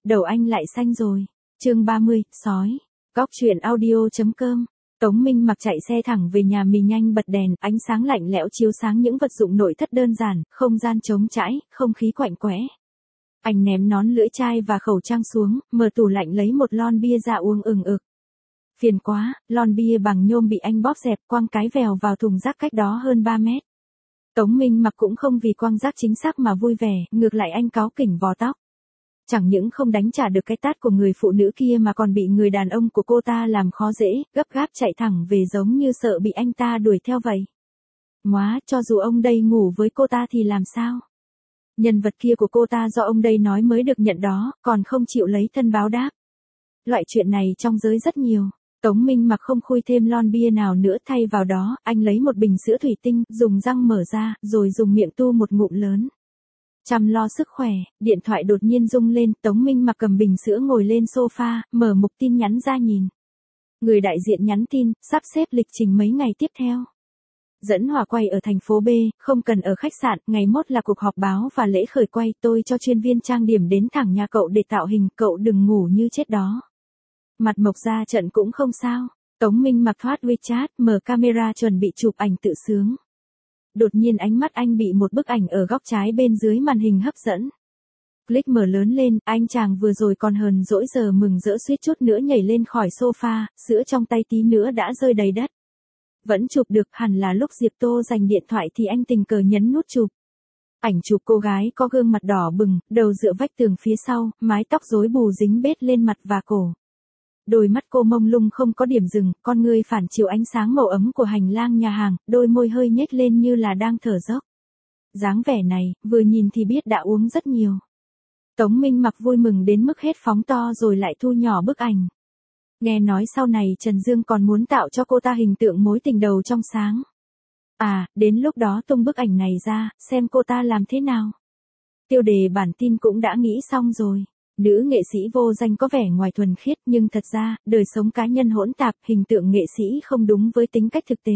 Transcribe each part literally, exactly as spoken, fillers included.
đầu anh lại xanh rồi. Chương ba mươi, sói. Góc truyện audio chấm com. Tống Minh Mặc chạy xe thẳng về nhà mình, nhanh bật đèn, ánh sáng lạnh lẽo chiếu sáng những vật dụng nội thất đơn giản, không gian trống trải, không khí quạnh quẽ. Anh ném nón lưỡi chai và khẩu trang xuống, mở tủ lạnh lấy một lon bia ra uống ừng ực. Phiền quá, lon bia bằng nhôm bị anh bóp dẹp, quăng cái vèo vào thùng rác cách đó hơn ba mét. Tống Minh Mặc cũng không vì quăng rác chính xác mà vui vẻ, ngược lại anh cáu kỉnh vò tóc. Chẳng những không đánh trả được cái tát của người phụ nữ kia mà còn bị người đàn ông của cô ta làm khó dễ, gấp gáp chạy thẳng về giống như sợ bị anh ta đuổi theo vậy. Móa, cho dù ông đây ngủ với cô ta thì làm sao? Nhân vật kia của cô ta do ông đây nói mới được nhận đó, còn không chịu lấy thân báo đáp. Loại chuyện này trong giới rất nhiều. Tống Minh Mặc không khui thêm lon bia nào nữa, thay vào đó, anh lấy một bình sữa thủy tinh, dùng răng mở ra, rồi dùng miệng tu một ngụm lớn. Chăm lo sức khỏe, điện thoại đột nhiên rung lên, Tống Minh Mặc cầm bình sữa ngồi lên sofa, mở mục tin nhắn ra nhìn. Người đại diện nhắn tin, sắp xếp lịch trình mấy ngày tiếp theo. Dẫn Hòa quay ở thành phố B, không cần ở khách sạn, ngày mốt là cuộc họp báo và lễ khởi quay, tôi cho chuyên viên trang điểm đến thẳng nhà cậu để tạo hình, cậu đừng ngủ như chết đó. Mặt Mộc ra trận cũng không sao. Tống Minh Mặc thoát WeChat, mở camera chuẩn bị chụp ảnh tự sướng. Đột nhiên ánh mắt anh bị một bức ảnh ở góc trái bên dưới màn hình hấp dẫn. Click mở lớn lên, anh chàng vừa rồi còn hờn dỗi giờ mừng rỡ suýt chút nữa nhảy lên khỏi sofa, sữa trong tay tí nữa đã rơi đầy đất. Vẫn chụp được, hẳn là lúc Diệp Tô giành điện thoại thì anh tình cờ nhấn nút chụp. Ảnh chụp cô gái có gương mặt đỏ bừng, đầu dựa vách tường phía sau, mái tóc rối bù dính bết lên mặt và cổ. Đôi mắt cô mông lung không có điểm dừng, con ngươi phản chiếu ánh sáng màu ấm của hành lang nhà hàng, đôi môi hơi nhếch lên như là đang thở dốc. Dáng vẻ này, vừa nhìn thì biết đã uống rất nhiều. Tống Minh Mặc vui mừng đến mức hết phóng to rồi lại thu nhỏ bức ảnh. Nghe nói sau này Trần Dương còn muốn tạo cho cô ta hình tượng mối tình đầu trong sáng. À, đến lúc đó tung bức ảnh này ra, xem cô ta làm thế nào. Tiêu đề bản tin cũng đã nghĩ xong rồi. Nữ nghệ sĩ vô danh có vẻ ngoài thuần khiết nhưng thật ra, đời sống cá nhân hỗn tạp, hình tượng nghệ sĩ không đúng với tính cách thực tế.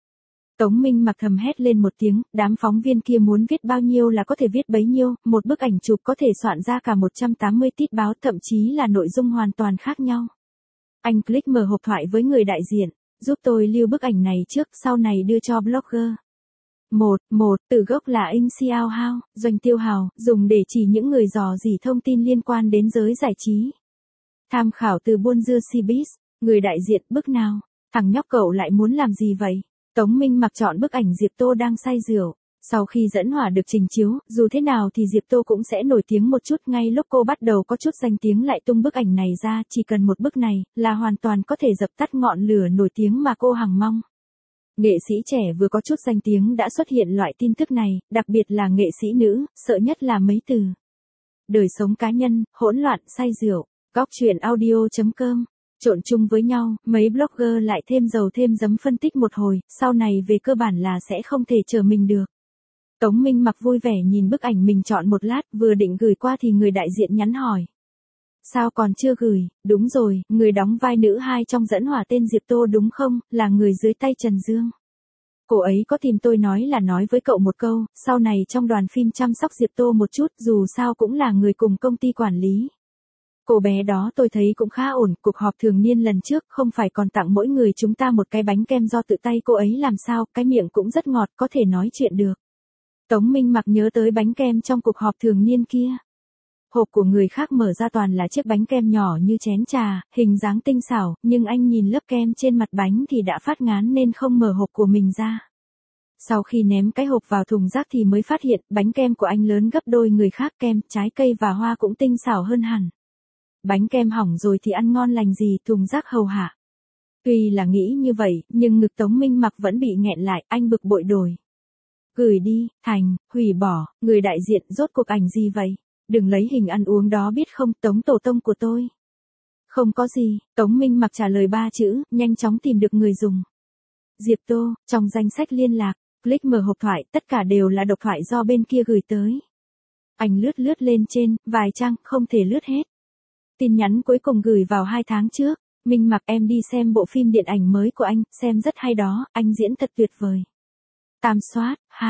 Tống Minh Mặc thầm hét lên một tiếng, đám phóng viên kia muốn viết bao nhiêu là có thể viết bấy nhiêu, một bức ảnh chụp có thể soạn ra cả một trăm tám mươi tít báo, thậm chí là nội dung hoàn toàn khác nhau. Anh click mở hộp thoại với người đại diện, giúp tôi lưu bức ảnh này trước, sau này đưa cho blogger. một. một. Từ gốc là In Xiao Hao, Doanh Tiêu Hào, dùng để chỉ những người dò dỉ thông tin liên quan đến giới giải trí. Tham khảo từ Buôn Dưa Cbiz, người đại diện, bức nào? Thằng nhóc cậu lại muốn làm gì vậy? Tống Minh Mặc chọn bức ảnh Diệp Tô đang say rượu. Sau khi dẫn hỏa được trình chiếu, dù thế nào thì Diệp Tô cũng sẽ nổi tiếng một chút, ngay lúc cô bắt đầu có chút danh tiếng lại tung bức ảnh này ra, chỉ cần một bức này, là hoàn toàn có thể dập tắt ngọn lửa nổi tiếng mà cô hằng mong. Nghệ sĩ trẻ vừa có chút danh tiếng đã xuất hiện loại tin tức này, đặc biệt là nghệ sĩ nữ, sợ nhất là mấy từ. Đời sống cá nhân, hỗn loạn, say rượu, góc truyện audio chấm com. Trộn chung với nhau, mấy blogger lại thêm dầu thêm giấm phân tích một hồi, sau này về cơ bản là sẽ không thể chờ mình được. Tống Minh Mặc vui vẻ nhìn bức ảnh mình chọn một lát, vừa định gửi qua thì người đại diện nhắn hỏi. Sao còn chưa gửi? Đúng rồi, người đóng vai nữ hai trong dẫn hỏa tên Diệp Tô đúng không, là người dưới tay Trần Dương. Cô ấy có tìm tôi nói là nói với cậu một câu, sau này trong đoàn phim chăm sóc Diệp Tô một chút, dù sao cũng là người cùng công ty quản lý. Cô bé đó tôi thấy cũng khá ổn, cuộc họp thường niên lần trước không phải còn tặng mỗi người chúng ta một cái bánh kem do tự tay cô ấy làm sao, cái miệng cũng rất ngọt, có thể nói chuyện được. Tống Minh Mặc nhớ tới bánh kem trong cuộc họp thường niên kia. Hộp của người khác mở ra toàn là chiếc bánh kem nhỏ như chén trà, hình dáng tinh xảo, nhưng anh nhìn lớp kem trên mặt bánh thì đã phát ngán nên không mở hộp của mình ra. Sau khi ném cái hộp vào thùng rác thì mới phát hiện, bánh kem của anh lớn gấp đôi người khác, kem, trái cây và hoa cũng tinh xảo hơn hẳn. Bánh kem hỏng rồi thì ăn ngon lành gì, thùng rác hầu hạ. Tuy là nghĩ như vậy, nhưng ngực Tống Minh Mặc vẫn bị nghẹn lại, anh bực bội đổi. Gửi đi, thành, hủy bỏ, người đại diện, rốt cuộc ảnh gì vậy? Đừng lấy hình ăn uống đó biết không, Tống tổ tông của tôi. Không có gì, Tống Minh Mặc trả lời ba chữ, nhanh chóng tìm được người dùng. Diệp Tô, trong danh sách liên lạc, click mở hộp thoại, tất cả đều là độc thoại do bên kia gửi tới. Anh lướt lướt lên trên, vài trang, không thể lướt hết. Tin nhắn cuối cùng gửi vào hai tháng trước, Minh Mặc em đi xem bộ phim điện ảnh mới của anh, xem rất hay đó, anh diễn thật tuyệt vời. Tam soát, hai,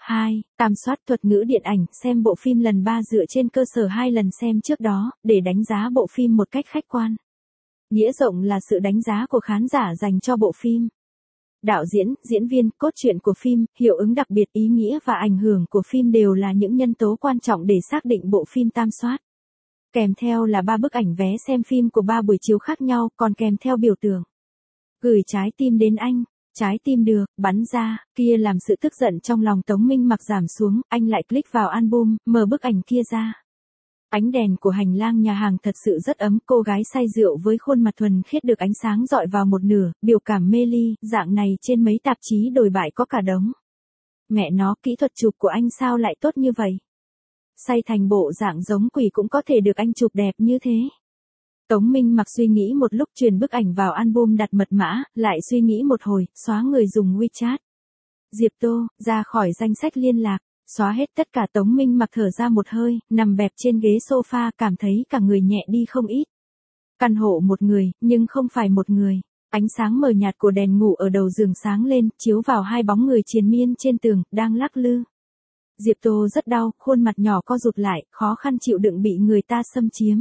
hai. Tam soát thuật ngữ điện ảnh, xem bộ phim lần ba dựa trên cơ sở hai lần xem trước đó, để đánh giá bộ phim một cách khách quan. Nghĩa rộng là sự đánh giá của khán giả dành cho bộ phim. Đạo diễn, diễn viên, cốt truyện của phim, hiệu ứng đặc biệt, ý nghĩa và ảnh hưởng của phim đều là những nhân tố quan trọng để xác định bộ phim tam soát. Kèm theo là ba bức ảnh vé xem phim của ba buổi chiếu khác nhau, còn kèm theo biểu tượng. Gửi trái tim đến anh. Trái tim được, bắn ra, kia làm sự tức giận trong lòng Tống Minh Mặc giảm xuống, anh lại click vào album, mở bức ảnh kia ra. Ánh đèn của hành lang nhà hàng thật sự rất ấm, cô gái say rượu với khuôn mặt thuần khiết được ánh sáng dọi vào một nửa, biểu cảm mê ly, dạng này trên mấy tạp chí đồi bại có cả đống. Mẹ nó, kỹ thuật chụp của anh sao lại tốt như vậy? Say thành bộ dạng giống quỷ cũng có thể được anh chụp đẹp như thế. Tống Minh Mặc suy nghĩ một lúc, truyền bức ảnh vào album đặt mật mã, lại suy nghĩ một hồi, xóa người dùng WeChat. Diệp Tô, ra khỏi danh sách liên lạc, xóa hết tất cả. Tống Minh Mặc thở ra một hơi, nằm bẹp trên ghế sofa, cảm thấy cả người nhẹ đi không ít. Căn hộ một người, nhưng không phải một người. Ánh sáng mờ nhạt của đèn ngủ ở đầu giường sáng lên, chiếu vào hai bóng người triền miên trên tường, đang lắc lư. Diệp Tô rất đau, khuôn mặt nhỏ co rụt lại, khó khăn chịu đựng bị người ta xâm chiếm.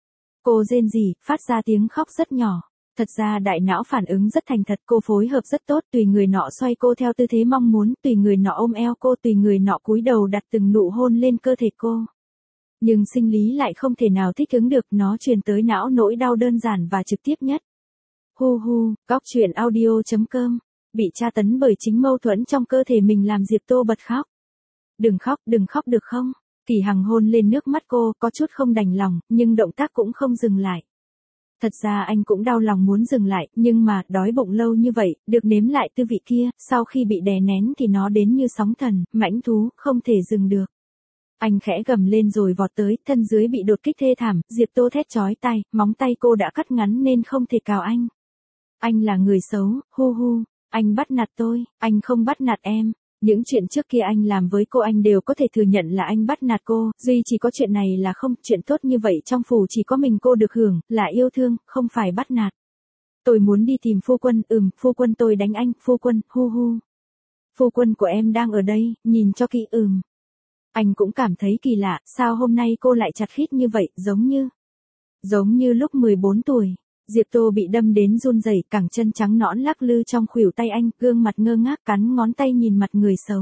Cô rên rỉ, phát ra tiếng khóc rất nhỏ. Thật ra đại não phản ứng rất thành thật, cô phối hợp rất tốt, tùy người nọ xoay cô theo tư thế mong muốn, tùy người nọ ôm eo cô, tùy người nọ cúi đầu đặt từng nụ hôn lên cơ thể cô. Nhưng sinh lý lại không thể nào thích ứng được, nó truyền tới não nỗi đau đơn giản và trực tiếp nhất. Hu hu, góc truyện audio chấm com. Bị tra tấn bởi chính mâu thuẫn trong cơ thể mình làm Diệp Tô bật khóc. Đừng khóc, đừng khóc được không? Kỳ Hằng hôn lên nước mắt cô, có chút không đành lòng, nhưng động tác cũng không dừng lại. Thật ra anh cũng đau lòng muốn dừng lại, nhưng mà, đói bụng lâu như vậy, được nếm lại tư vị kia, sau khi bị đè nén thì nó đến như sóng thần, mãnh thú, không thể dừng được. Anh khẽ gầm lên rồi vọt tới, thân dưới bị đột kích thê thảm, Diệp Tô thét chói tai, móng tay cô đã cắt ngắn nên không thể cào anh. Anh là người xấu, hu hu, anh bắt nạt tôi, anh không bắt nạt em. Những chuyện trước kia anh làm với cô anh đều có thể thừa nhận là anh bắt nạt cô, duy chỉ có chuyện này là không, chuyện tốt như vậy trong phủ chỉ có mình cô được hưởng, là yêu thương, không phải bắt nạt. Tôi muốn đi tìm phu quân, ừm, phu quân tôi đánh anh, phu quân, hu hu. Phu quân của em đang ở đây, nhìn cho kỹ, ừm. Anh cũng cảm thấy kỳ lạ, sao hôm nay cô lại chặt khít như vậy, giống như, giống như lúc mười bốn tuổi. Diệp Tô bị đâm đến run rẩy, cẳng chân trắng nõn lắc lư trong khuỷu tay anh, gương mặt ngơ ngác cắn ngón tay nhìn mặt người xấu.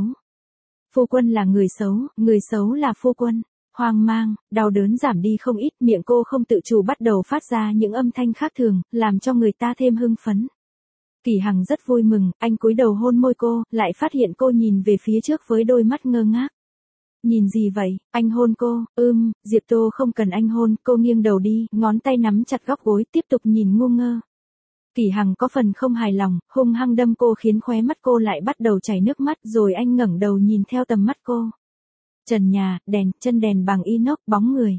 Phu quân là người xấu, người xấu là phu quân. Hoang mang, đau đớn giảm đi không ít, miệng cô không tự chủ bắt đầu phát ra những âm thanh khác thường, làm cho người ta thêm hưng phấn. Kỳ Hằng rất vui mừng, anh cúi đầu hôn môi cô, lại phát hiện cô nhìn về phía trước với đôi mắt ngơ ngác. Nhìn gì vậy, anh hôn cô, ưm, Diệp Tô không cần anh hôn, cô nghiêng đầu đi, ngón tay nắm chặt góc gối, tiếp tục nhìn ngu ngơ. Kỳ Hằng có phần không hài lòng, hung hăng đâm cô khiến khóe mắt cô lại bắt đầu chảy nước mắt, rồi anh ngẩng đầu nhìn theo tầm mắt cô. Trần nhà, đèn, chân đèn bằng inox, bóng người.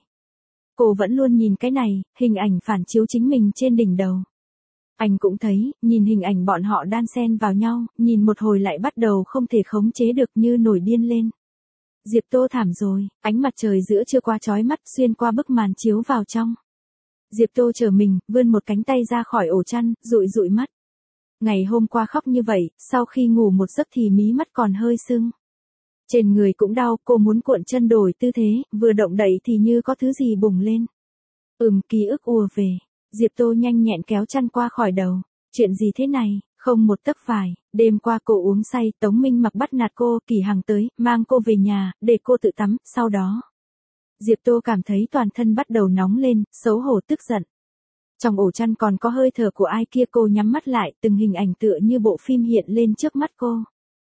Cô vẫn luôn nhìn cái này, hình ảnh phản chiếu chính mình trên đỉnh đầu. Anh cũng thấy, nhìn hình ảnh bọn họ đan xen vào nhau, nhìn một hồi lại bắt đầu không thể khống chế được như nổi điên lên. Diệp Tô thảm rồi, ánh mặt trời giữa trưa qua chói mắt xuyên qua bức màn chiếu vào trong. Diệp Tô trở mình, vươn một cánh tay ra khỏi ổ chăn, dụi dụi mắt. Ngày hôm qua khóc như vậy, sau khi ngủ một giấc thì mí mắt còn hơi sưng. Trên người cũng đau, cô muốn cuộn chân đổi tư thế, vừa động đậy thì như có thứ gì bùng lên. Ừm, ký ức ùa về. Diệp Tô nhanh nhẹn kéo chăn qua khỏi đầu. Chuyện gì thế này? Không một tấc vải, đêm qua cô uống say, Tống Minh Mặc bắt nạt cô, Kỳ Hằng tới, mang cô về nhà, để cô tự tắm, sau đó. Diệp Tô cảm thấy toàn thân bắt đầu nóng lên, xấu hổ tức giận. Trong ổ chăn còn có hơi thở của ai kia, cô nhắm mắt lại, từng hình ảnh tựa như bộ phim hiện lên trước mắt cô.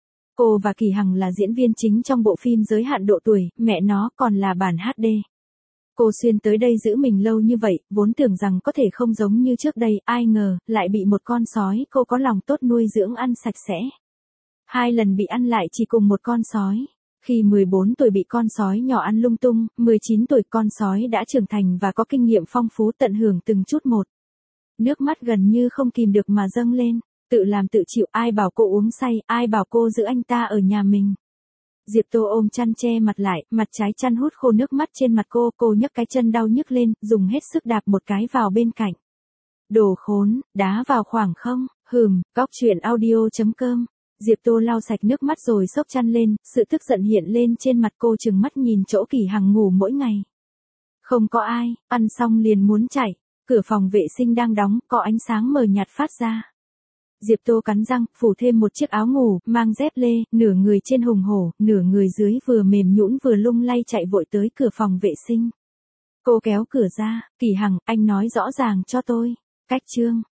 Cô và Kỳ Hằng là diễn viên chính trong bộ phim giới hạn độ tuổi, mẹ nó còn là bản hát đê. Cô xuyên tới đây giữ mình lâu như vậy, vốn tưởng rằng có thể không giống như trước đây, ai ngờ, lại bị một con sói cô có lòng tốt nuôi dưỡng ăn sạch sẽ. Hai lần bị ăn lại chỉ cùng một con sói. Khi mười bốn tuổi bị con sói nhỏ ăn lung tung, mười chín tuổi con sói đã trưởng thành và có kinh nghiệm phong phú tận hưởng từng chút một. Nước mắt gần như không kìm được mà dâng lên, tự làm tự chịu, ai bảo cô uống say, ai bảo cô giữ anh ta ở nhà mình. Diệp Tô ôm chăn che mặt lại, mặt trái chăn hút khô nước mắt trên mặt cô, cô nhấc cái chân đau nhức lên, dùng hết sức đạp một cái vào bên cạnh. Đồ khốn, đá vào khoảng không, hừm, góc truyện audio chấm com. Diệp Tô lau sạch nước mắt rồi xốc chăn lên, sự tức giận hiện lên trên mặt cô, trừng mắt nhìn chỗ Kỷ Hằng ngủ mỗi ngày. Không có ai, ăn xong liền muốn chạy, cửa phòng vệ sinh đang đóng, có ánh sáng mờ nhạt phát ra. Diệp Tô cắn răng, phủ thêm một chiếc áo ngủ, mang dép lê, nửa người trên hùng hổ, nửa người dưới vừa mềm nhũn vừa lung lay chạy vội tới cửa phòng vệ sinh. Cô kéo cửa ra, Kỷ Hằng, anh nói rõ ràng cho tôi. Cách chương